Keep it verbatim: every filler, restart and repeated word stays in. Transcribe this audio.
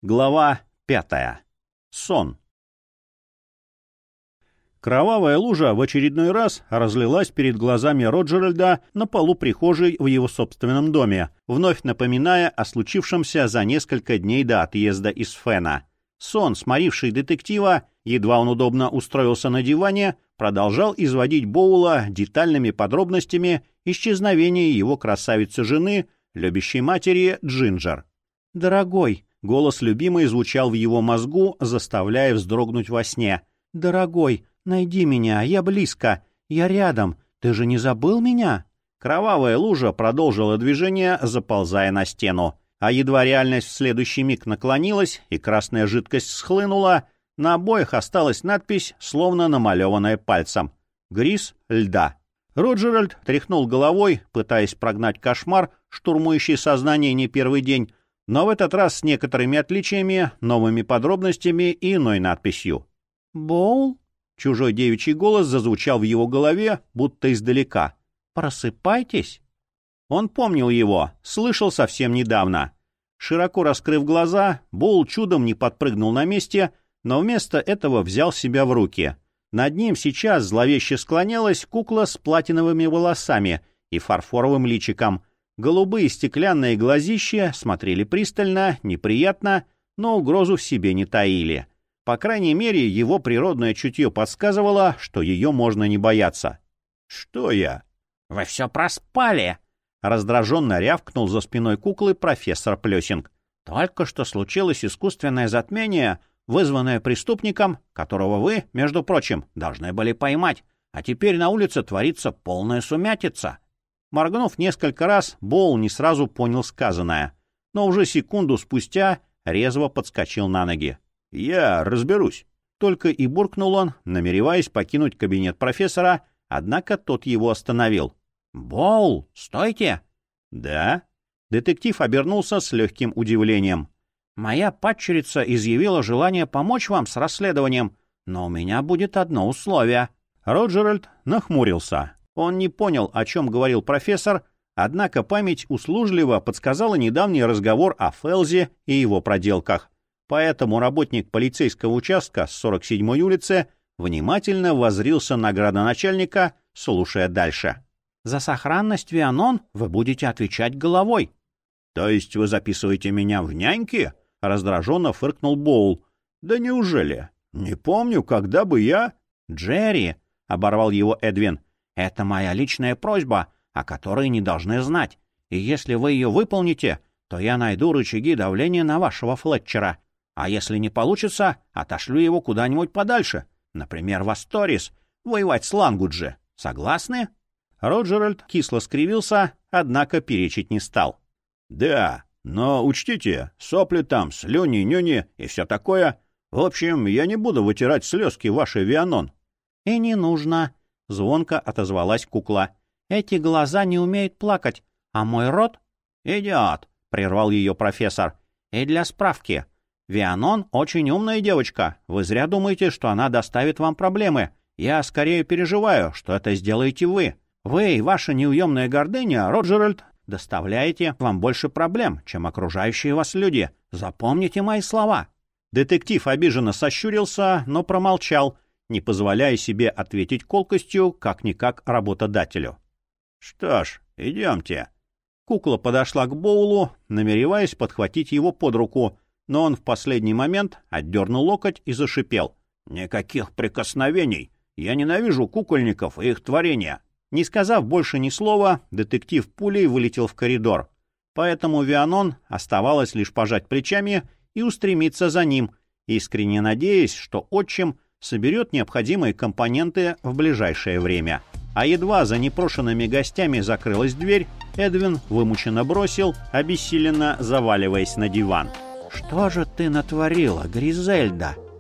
Глава пятая. Сон. Кровавая лужа в очередной раз разлилась перед глазами Роджеральда на полу прихожей в его собственном доме, вновь напоминая о случившемся за несколько дней до отъезда из Фена. Сон, сморивший детектива, едва он удобно устроился на диване, продолжал изводить Боула детальными подробностями исчезновения его красавицы-жены, любящей матери Джинджер. «Дорогой», — голос любимой звучал в его мозгу, заставляя вздрогнуть во сне. «Дорогой, найди меня, я близко, я рядом, ты же не забыл меня?» Кровавая лужа продолжила движение, заползая на стену. А едва реальность в следующий миг наклонилась и красная жидкость схлынула, на обоях осталась надпись, словно намалеванная пальцем. «Гриз льда». Роджеральд тряхнул головой, пытаясь прогнать кошмар, штурмующий сознание не первый день, но в этот раз с некоторыми отличиями, новыми подробностями и иной надписью. «Боул?» — чужой девичий голос зазвучал в его голове, будто издалека. «Просыпайтесь!» Он помнил его, слышал совсем недавно. Широко раскрыв глаза, Боул чудом не подпрыгнул на месте, но вместо этого взял себя в руки. Над ним сейчас зловеще склонялась кукла с платиновыми волосами и фарфоровым личиком. Голубые стеклянные глазища смотрели пристально, неприятно, но угрозу в себе не таили. По крайней мере, его природное чутье подсказывало, что ее можно не бояться. «Что я?» «Вы все проспали!» — раздраженно рявкнул за спиной куклы профессор Плесинг. «Только что случилось искусственное затмение, вызванное преступником, которого вы, между прочим, должны были поймать, а теперь на улице творится полная сумятица». Моргнув несколько раз, Боул не сразу понял сказанное, но уже секунду спустя резво подскочил на ноги. «Я разберусь». Только и буркнул он, намереваясь покинуть кабинет профессора, однако тот его остановил. «Боул, стойте!» «Да?» Детектив обернулся с легким удивлением. «Моя падчерица изъявила желание помочь вам с расследованием, но у меня будет одно условие». Роджеральд нахмурился. Он не понял, о чем говорил профессор, однако память услужливо подсказала недавний разговор о Фелзе и его проделках. Поэтому работник полицейского участка с сорок седьмой улицы внимательно воззрился на градоначальника, слушая дальше. «За сохранность Вианон вы будете отвечать головой». «То есть вы записываете меня в няньки?» — раздраженно фыркнул Боул. «Да неужели? Не помню, когда бы я...» «Джерри», — оборвал его Эдвин, — «это моя личная просьба, о которой не должны знать. И если вы ее выполните, то я найду рычаги давления на вашего Флетчера. А если не получится, отошлю его куда-нибудь подальше, например, в Асторис, воевать с Лангуджи. Согласны?» Роджеральд кисло скривился, однако перечить не стал. «Да, но учтите, сопли там, слюни, нюни и все такое. В общем, я не буду вытирать слезки вашей Вианон». «И не нужно», — звонко отозвалась кукла. «Эти глаза не умеют плакать, а мой рот...» «Идиот», — прервал ее профессор. «И для справки. Вианон очень умная девочка. Вы зря думаете, что она доставит вам проблемы. Я скорее переживаю, что это сделаете вы. Вы и ваша неуемная гордыня, Роджеральд, доставляете вам больше проблем, чем окружающие вас люди. Запомните мои слова». Детектив обиженно сощурился, но промолчал, не позволяя себе ответить колкостью, как-никак работодателю. «Что ж, идемте». Кукла подошла к Боулу, намереваясь подхватить его под руку, но он в последний момент отдернул локоть и зашипел. «Никаких прикосновений! Я ненавижу кукольников и их творения!» Не сказав больше ни слова, детектив пулей вылетел в коридор. Поэтому Вианон оставалось лишь пожать плечами и устремиться за ним, искренне надеясь, что отчим соберет необходимые компоненты в ближайшее время. А едва за непрошенными гостями закрылась дверь, Эдвин вымученно бросил, обессиленно заваливаясь на диван. «Что же ты натворила, Гризельда?»